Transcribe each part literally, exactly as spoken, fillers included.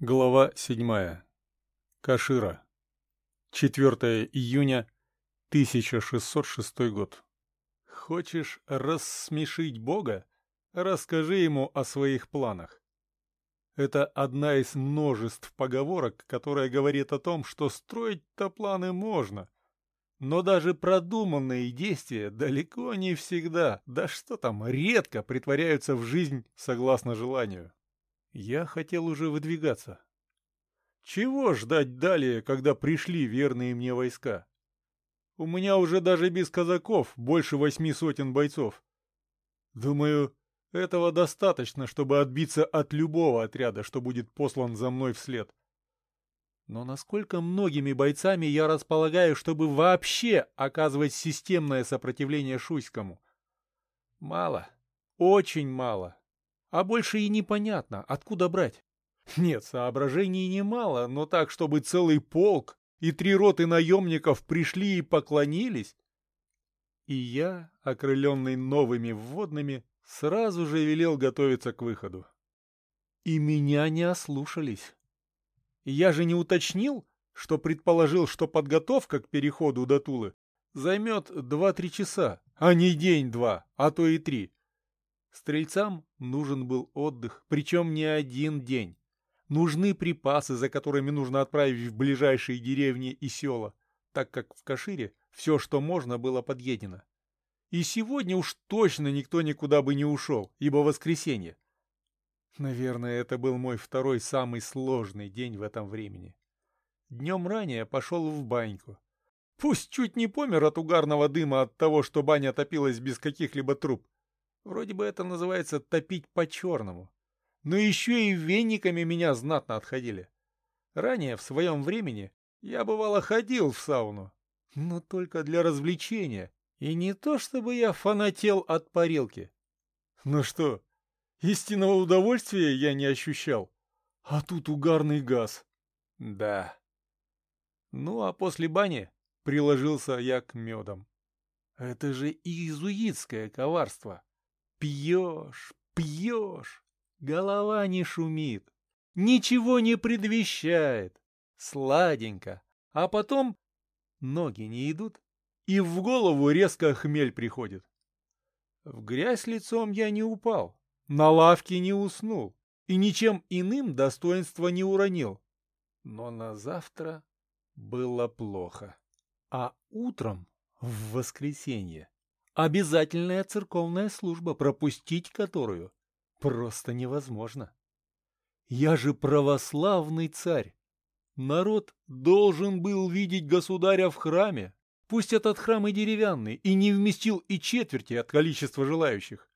Глава седьмая. Кашира. четвёртое июня тысяча шестьсот шестой год. Хочешь рассмешить Бога? Расскажи ему о своих планах. Это одна из множеств поговорок, которая говорит о том, что строить-то планы можно. Но даже продуманные действия далеко не всегда, да что там, редко притворяются в жизнь согласно желанию. Я хотел уже выдвигаться. Чего ждать далее, когда пришли верные мне войска? У меня уже даже без казаков больше восьми сотен бойцов. Думаю, этого достаточно, чтобы отбиться от любого отряда, что будет послан за мной вслед. Но насколько многими бойцами я располагаю, чтобы вообще оказывать системное сопротивление Шуйскому? Мало. Очень мало. А больше и непонятно, откуда брать. Нет, соображений немало, но так, чтобы целый полк и три роты наемников пришли и поклонились. И я, окрыленный новыми вводными, сразу же велел готовиться к выходу. И меня не ослушались. Я же не уточнил, что предположил, что подготовка к переходу до Тулы займет два-три часа, а не день-два, а то и три. Стрельцам нужен был отдых, причем не один день. Нужны припасы, за которыми нужно отправить в ближайшие деревни и села, так как в Кашире все, что можно, было подъедено. И сегодня уж точно никто никуда бы не ушел, ибо воскресенье. Наверное, это был мой второй самый сложный день в этом времени. Днем ранее пошел в баньку. Пусть чуть не помер от угарного дыма от того, что баня топилась без каких-либо труб. Вроде бы это называется топить по-черному. Но еще и вениками меня знатно отходили. Ранее, в своем времени, я бывало ходил в сауну, но только для развлечения. И не то, чтобы я фанател от парилки. Ну что, истинного удовольствия я не ощущал. А тут угарный газ. Да. Ну, а после бани приложился я к медам. Это же иезуитское коварство. Пьешь, пьешь, голова не шумит, ничего не предвещает, сладенько, а потом ноги не идут, и в голову резко хмель приходит. В грязь лицом я не упал, на лавке не уснул и ничем иным достоинства не уронил. Но на завтра было плохо. А утром, в воскресенье, обязательная церковная служба, пропустить которую просто невозможно. Я же православный царь. Народ должен был видеть государя в храме, пусть этот храм и деревянный, и не вместил и четверти от количества желающих.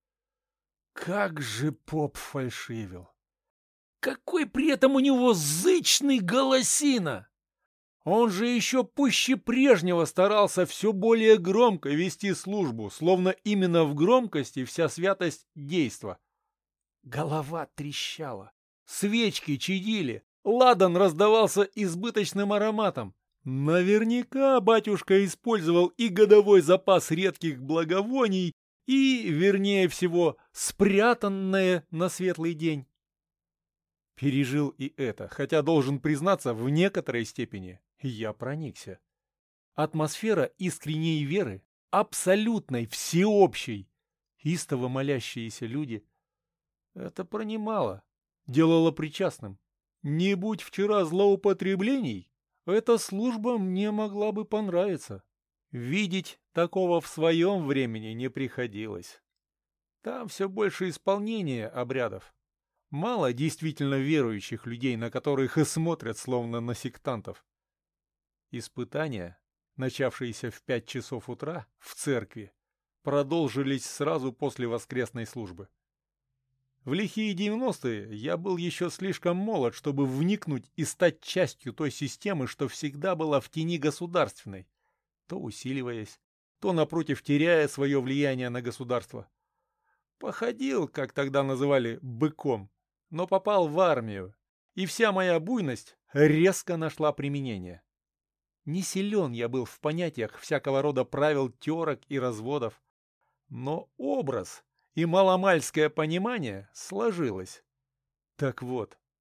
Как же поп фальшивил! Какой при этом у него зычный голосина! Он же еще пуще прежнего старался все более громко вести службу, словно именно в громкости вся святость действа. Голова трещала, свечки чадили, ладан раздавался избыточным ароматом. Наверняка батюшка использовал и годовой запас редких благовоний, и, вернее всего, спрятанное на светлый день. Пережил и это, хотя, должен признаться, в некоторой степени я проникся. Атмосфера искренней веры, абсолютной, всеобщей, истово молящиеся люди — это пронимало, делало причастным. Не будь вчера злоупотреблений, эта служба мне могла бы понравиться. Видеть такого в своем времени не приходилось. Там все больше исполнения обрядов. Мало действительно верующих людей, на которых и смотрят, словно на сектантов. Испытания, начавшиеся в пять часов утра в церкви, продолжились сразу после воскресной службы. В лихие девяностые я был еще слишком молод, чтобы вникнуть и стать частью той системы, что всегда была в тени государственной, то усиливаясь, то, напротив, теряя свое влияние на государство. Походил, как тогда называли, быком, но попал в армию, и вся моя буйность резко нашла применение. Не силен я был в понятиях всякого рода правил терок и разводов, но образ и маломальское понимание сложилось. Так вот,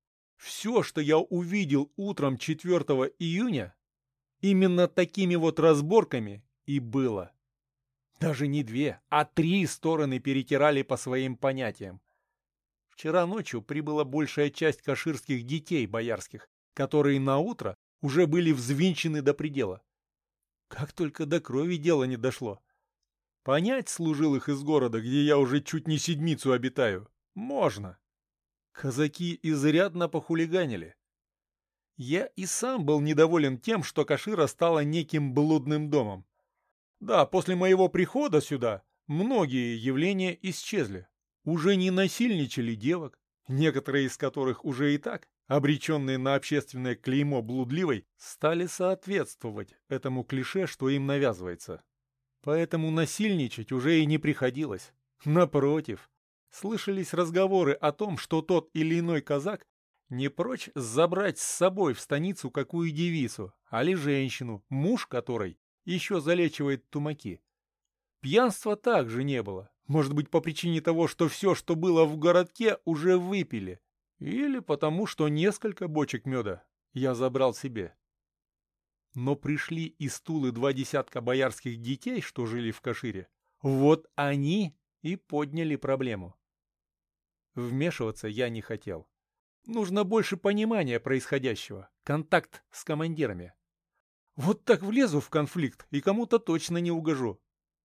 Все, что я увидел утром четвёртого июня, именно такими вот разборками и было. Даже не две, а три стороны перетирали по своим понятиям. Вчера ночью прибыла большая часть каширских детей боярских, которые наутро уже были взвинчены до предела. Как только до крови дело не дошло. Понять служилых из города, где я уже чуть не седмицу обитаю, можно. Казаки изрядно похулиганили. Я и сам был недоволен тем, что Кашира стала неким блудным домом. Да, после моего прихода сюда многие явления исчезли. Уже не насильничали девок, некоторые из которых уже и так, обреченные на общественное клеймо блудливой, стали соответствовать этому клише, что им навязывается. Поэтому насильничать уже и не приходилось. Напротив, слышались разговоры о том, что тот или иной казак не прочь забрать с собой в станицу какую девицу, али женщину, муж которой еще залечивает тумаки. Пьянства также не было. Может быть, по причине того, что все, что было в городке, уже выпили. Или потому, что несколько бочек меда я забрал себе. Но пришли из Тулы два десятка боярских детей, что жили в Кашире. Вот они и подняли проблему. Вмешиваться я не хотел. Нужно больше понимания происходящего, контакт с командирами. Вот так влезу в конфликт и кому-то точно не угожу.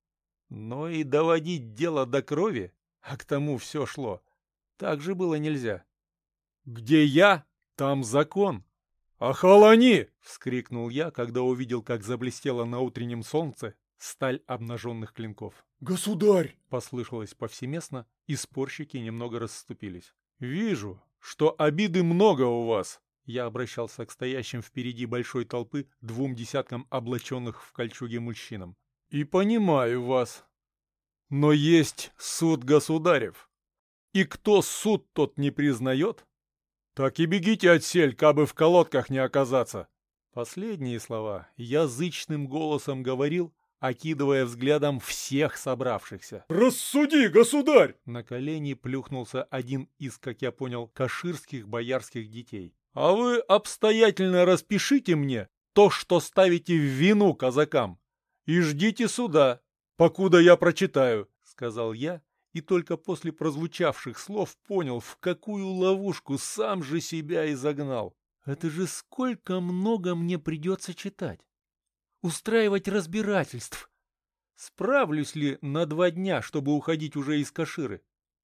Но и доводить дело до крови, а к тому все шло, так же было нельзя. «Где я, там закон!» «Охолони!» — вскрикнул я, когда увидел, как заблестела на утреннем солнце сталь обнаженных клинков. «Государь!» — послышалось повсеместно, и спорщики немного расступились. «Вижу, что обиды много у вас!» Я обращался к стоящим впереди большой толпы двум десяткам облаченных в кольчуге мужчинам. «И понимаю вас. Но есть суд государев. И кто суд тот не признает, так и бегите отсель, кабы в колодках не оказаться». Последние слова я зычным голосом говорил, окидывая взглядом всех собравшихся. «Рассуди, государь!» На колени плюхнулся один из, как я понял, каширских боярских детей. «А вы обстоятельно распишите мне то, что ставите в вину казакам, и ждите суда, покуда я прочитаю», — сказал я, и только после прозвучавших слов понял, в какую ловушку сам же себя и загнал. Это же сколько много мне придется читать. Устраивать разбирательств. Справлюсь ли на два дня, чтобы уходить уже из Каширы?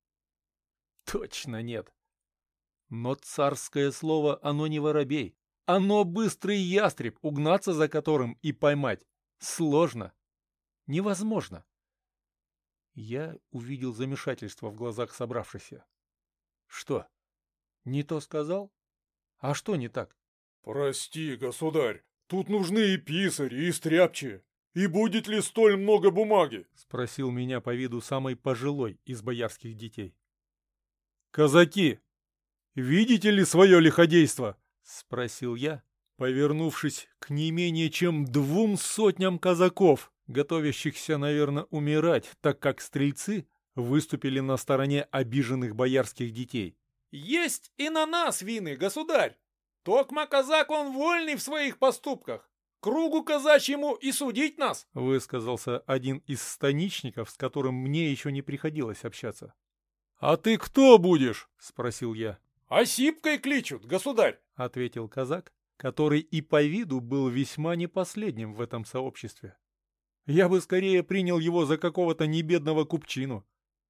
Точно нет. Но царское слово, оно не воробей. Оно быстрый ястреб, угнаться за которым и поймать сложно. Невозможно. Я увидел замешательство в глазах собравшихся. Что, не то сказал? А что не так? «Прости, государь, тут нужны и писари, и стряпчие. И будет ли столь много бумаги?» — спросил меня по виду самый пожилой из боярских детей. «Казаки, видите ли свое лиходейство?» — спросил я, повернувшись к не менее чем двум сотням казаков, готовящихся, наверное, умирать, так как стрельцы выступили на стороне обиженных боярских детей. «Есть и на нас вины, государь! Токма казак он вольный в своих поступках! Кругу казачьему и судить нас!» — высказался один из станичников, с которым мне еще не приходилось общаться. «А ты кто будешь?» — спросил я. «Осипкой кличут, государь!» — ответил казак, который и по виду был весьма не последним в этом сообществе. Я бы скорее принял его за какого-то небедного купчину.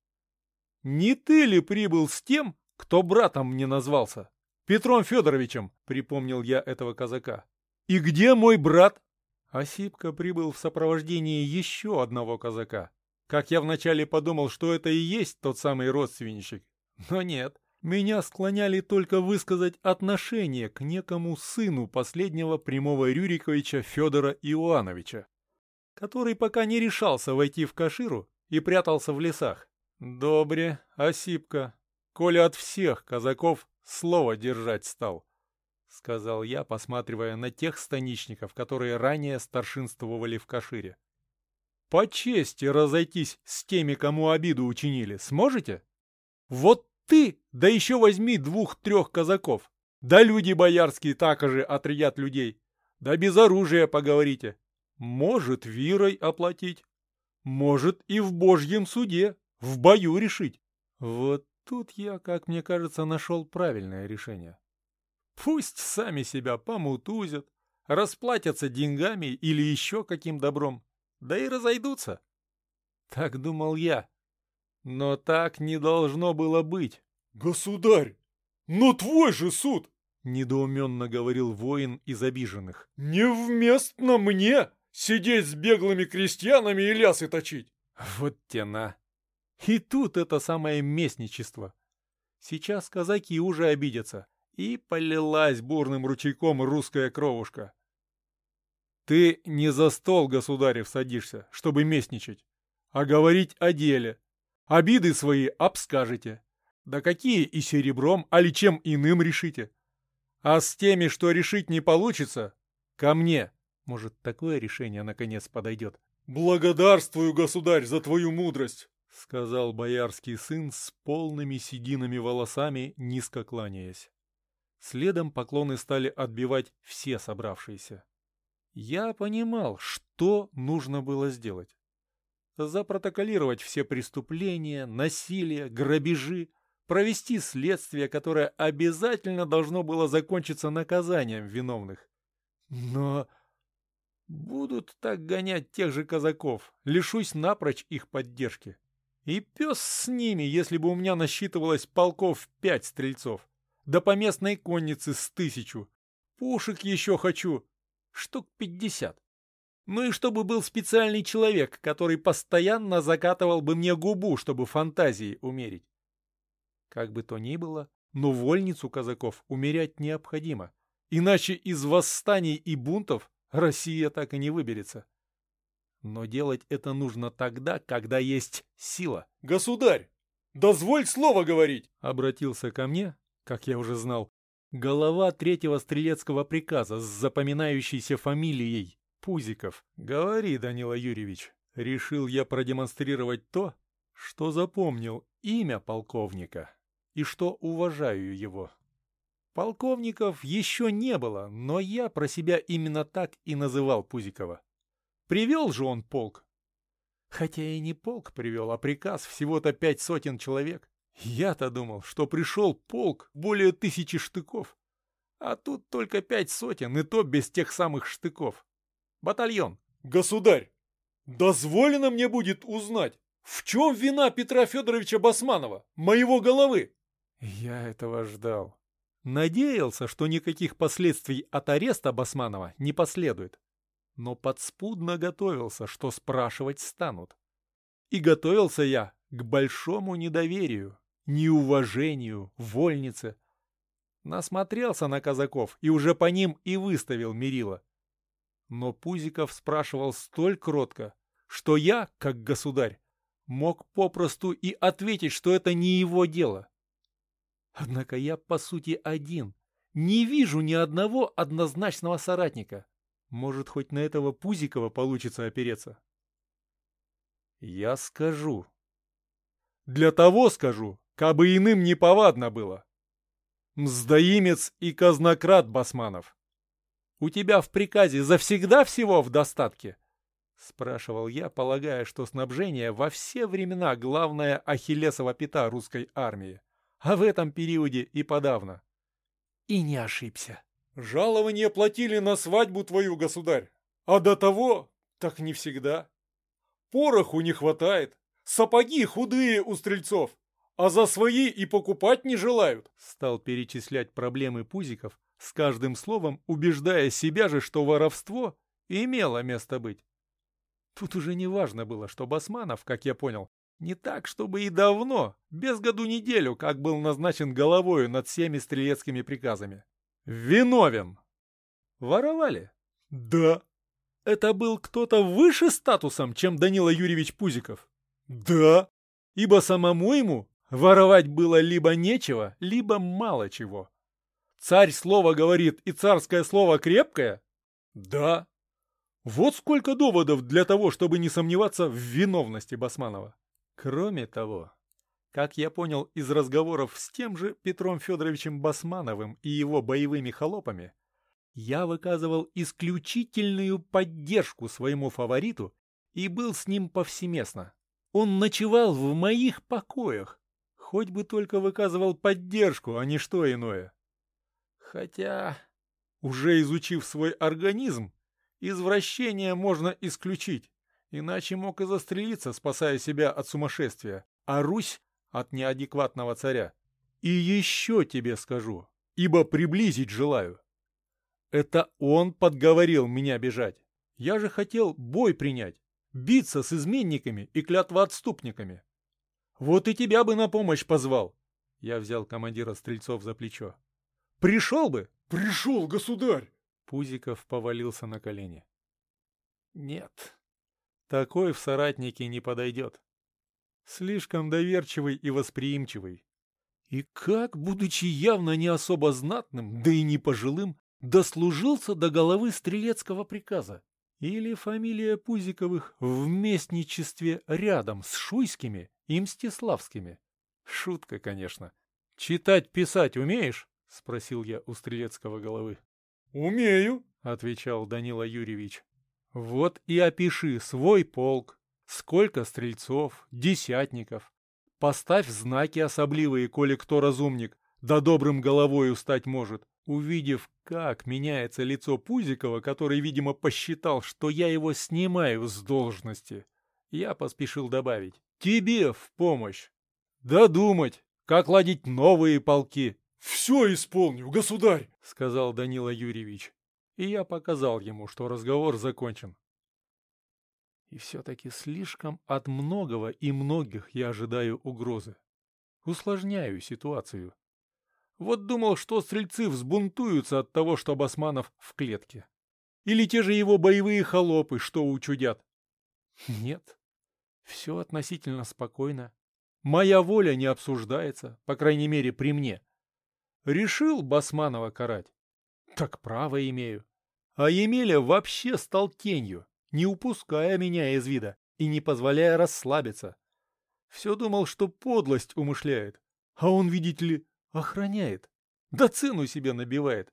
«Не ты ли прибыл с тем, кто братом мне назвался? Петром Федоровичем», — припомнил я этого казака. «И где мой брат?» Осипка прибыл в сопровождении еще одного казака. Как я вначале подумал, что это и есть тот самый родственничек. Но нет, меня склоняли только высказать отношение к некому сыну последнего прямого Рюриковича Федора Иоановича, который пока не решался войти в Каширу и прятался в лесах. «Добре, Осипка, коли от всех казаков слово держать стал», — сказал я, посматривая на тех станичников, которые ранее старшинствовали в Кашире. «По чести разойтись с теми, кому обиду учинили, сможете? Вот ты, да еще возьми двух-трех казаков, Да люди боярские так же отрядят людей. Да без оружия поговорите. Может, вирой оплатить. Может, и в Божьем суде, в бою решить. Вот тут я, как мне кажется, нашел правильное решение. Пусть сами себя помутузят, расплатятся деньгами или еще каким добром, да и разойдутся. Так думал я. Но так не должно было быть. Государь, но твой же суд! Недоуменно говорил воин из обиженных. Невместно мне сидеть с беглыми крестьянами и лясы точить. Вот тена. И тут это самое местничество. Сейчас казаки уже обидятся. И полилась бурным ручейком русская кровушка. Ты не за стол, государев, садишься, чтобы местничать, а говорить о деле. Обиды свои обскажете. Да какие и серебром, али чем иным решите. А с теми, что решить не получится, ко мне. Может, такое решение наконец подойдет. Благодарствую, государь, за твою мудрость, сказал боярский сын с полными сединами волосами, низко кланяясь. Следом поклоны стали отбивать все собравшиеся. Я понимал, что нужно было сделать. Запротоколировать все преступления, насилие, грабежи, провести следствие, которое обязательно должно было закончиться наказанием виновных. Но будут так гонять тех же казаков, лишусь напрочь их поддержки. И пес с ними, если бы у меня насчитывалось полков пять стрельцов. Да по местной коннице с тысячу. Пушек еще хочу. Штук пятьдесят. Ну и чтобы был специальный человек, который постоянно закатывал бы мне губу, чтобы фантазии умерить. Как бы то ни было, но вольницу казаков умерять необходимо. Иначе из восстаний и бунтов Россия так и не выберется. Но делать это нужно тогда, когда есть сила. Государь, дозволь слово говорить, обратился ко мне, как я уже знал, голова третьего стрелецкого приказа с запоминающейся фамилией Пузиков. Говори, Данила Юрьевич, решил я продемонстрировать то, что запомнил имя полковника и что уважаю его. Полковников еще не было, но я про себя именно так и называл Пузикова. Привел же он полк. Хотя и не полк привел, а приказ всего-то пять сотен человек. Я-то думал, что пришел полк более тысячи штыков. А тут только пять сотен, и то без тех самых штыков. Батальон. Государь, дозволено мне будет узнать, в чем вина Петра Федоровича Басманова, моего головы? Я этого ждал. Надеялся, что никаких последствий от ареста Басманова не последует. Но подспудно готовился, что спрашивать станут. И готовился я к большому недоверию, неуважению, вольнице. Насмотрелся на казаков и уже по ним и выставил мерило. Но Пузиков спрашивал столь кротко, что я, как государь, мог попросту и ответить, что это не его дело. Однако я, по сути, один. Не вижу ни одного однозначного соратника. Может, хоть на этого Пузикова получится опереться? Я скажу. Для того скажу, кабы иным неповадно было. Мздоимец и казнократ Басманов. У тебя в приказе завсегда всего в достатке? Спрашивал я, полагая, что снабжение во все времена главная ахиллесова пята русской армии. А в этом периоде и подавно. И не ошибся. Жалование платили на свадьбу твою, государь. А до того так не всегда. Пороху не хватает, сапоги худые у стрельцов, а за свои и покупать не желают. Стал перечислять проблемы Пузиков, с каждым словом убеждая себя же, что воровство имело место быть. Тут уже не важно было, что Басманов, как я понял, не так, чтобы и давно, без году неделю, как был назначен головою над всеми стрелецкими приказами. Виновен. Воровали? Да. Это был кто-то выше статусом, чем Данила Юрьевич Пузиков? Да. Ибо самому ему воровать было либо нечего, либо мало чего. Царь слово говорит, и царское слово крепкое? Да. Вот сколько доводов для того, чтобы не сомневаться в виновности Басманова. Кроме того, Как я понял из разговоров с тем же Петром Федоровичем Басмановым и его боевыми холопами, я выказывал исключительную поддержку своему фавориту и был с ним повсеместно. Он ночевал в моих покоях, хоть бы только выказывал поддержку, а не что иное. Хотя, уже изучив свой организм, извращение можно исключить, иначе мог и застрелиться, спасая себя от сумасшествия, а Русь от неадекватного царя. И еще тебе скажу, ибо приблизить желаю. Это он подговорил меня бежать. Я же хотел бой принять, биться с изменниками и клятвоотступниками. Вот и тебя бы на помощь позвал. Я взял командира стрельцов за плечо. Пришел бы? Пришел, государь! Пузиков повалился на колени. Нет, такой в соратники не подойдет. Слишком доверчивый и восприимчивый. И как, будучи явно не особо знатным, да и не пожилым, дослужился до головы стрелецкого приказа? Или фамилия Пузиковых в местничестве рядом с Шуйскими и Мстиславскими? Шутка, конечно. «Читать-писать умеешь?» — спросил я у стрелецкого головы. «Умею», — отвечал Данила Юрьевич. «Вот и опиши свой полк. Сколько стрельцов, десятников. Поставь знаки особливые, коли кто разумник, да добрым головою стать может». Увидев, как меняется лицо Пузикова, который, видимо, посчитал, что я его снимаю с должности, я поспешил добавить: «Тебе в помощь! Додумать, как ладить новые полки!» «Все исполню, государь!» — сказал Данила Юрьевич, и я показал ему, что разговор закончен. И все-таки слишком от многого и многих я ожидаю угрозы. Усложняю ситуацию. Вот думал, что стрельцы взбунтуются от того, что Басманов в клетке. Или те же его боевые холопы, что учудят. Нет, все относительно спокойно. Моя воля не обсуждается, по крайней мере при мне. Решил Басманова карать? Так право имею. А Емеля вообще стал тенью, не упуская меня из вида и не позволяя расслабиться. Все думал, что подлость умышляет, а он, видите ли, охраняет, да цену себе набивает.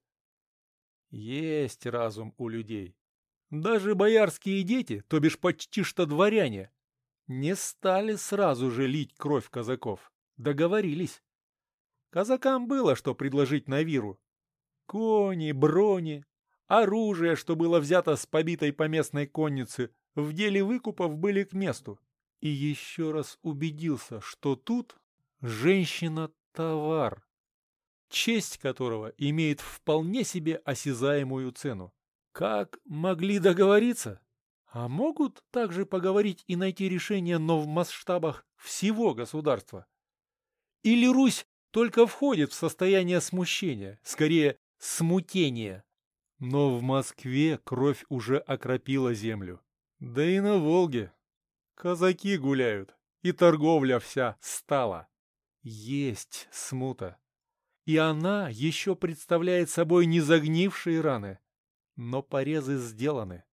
Есть разум у людей. Даже боярские дети, то бишь почти что дворяне, не стали сразу же лить кровь казаков. Договорились. Казакам было что предложить на виру. Кони, брони, оружие, что было взято с побитой поместной конницы, в деле выкупов были к месту. И еще раз убедился, что тут женщина — товар, честь которого имеет вполне себе осязаемую цену. Как могли договориться? А могут также поговорить и найти решение, но в масштабах всего государства? Или Русь только входит в состояние смущения, скорее смутения? Но в Москве кровь уже окропила землю. Да и на Волге казаки гуляют, и торговля вся стала. Есть смута. И она еще представляет собой не загнившие раны, но порезы сделаны.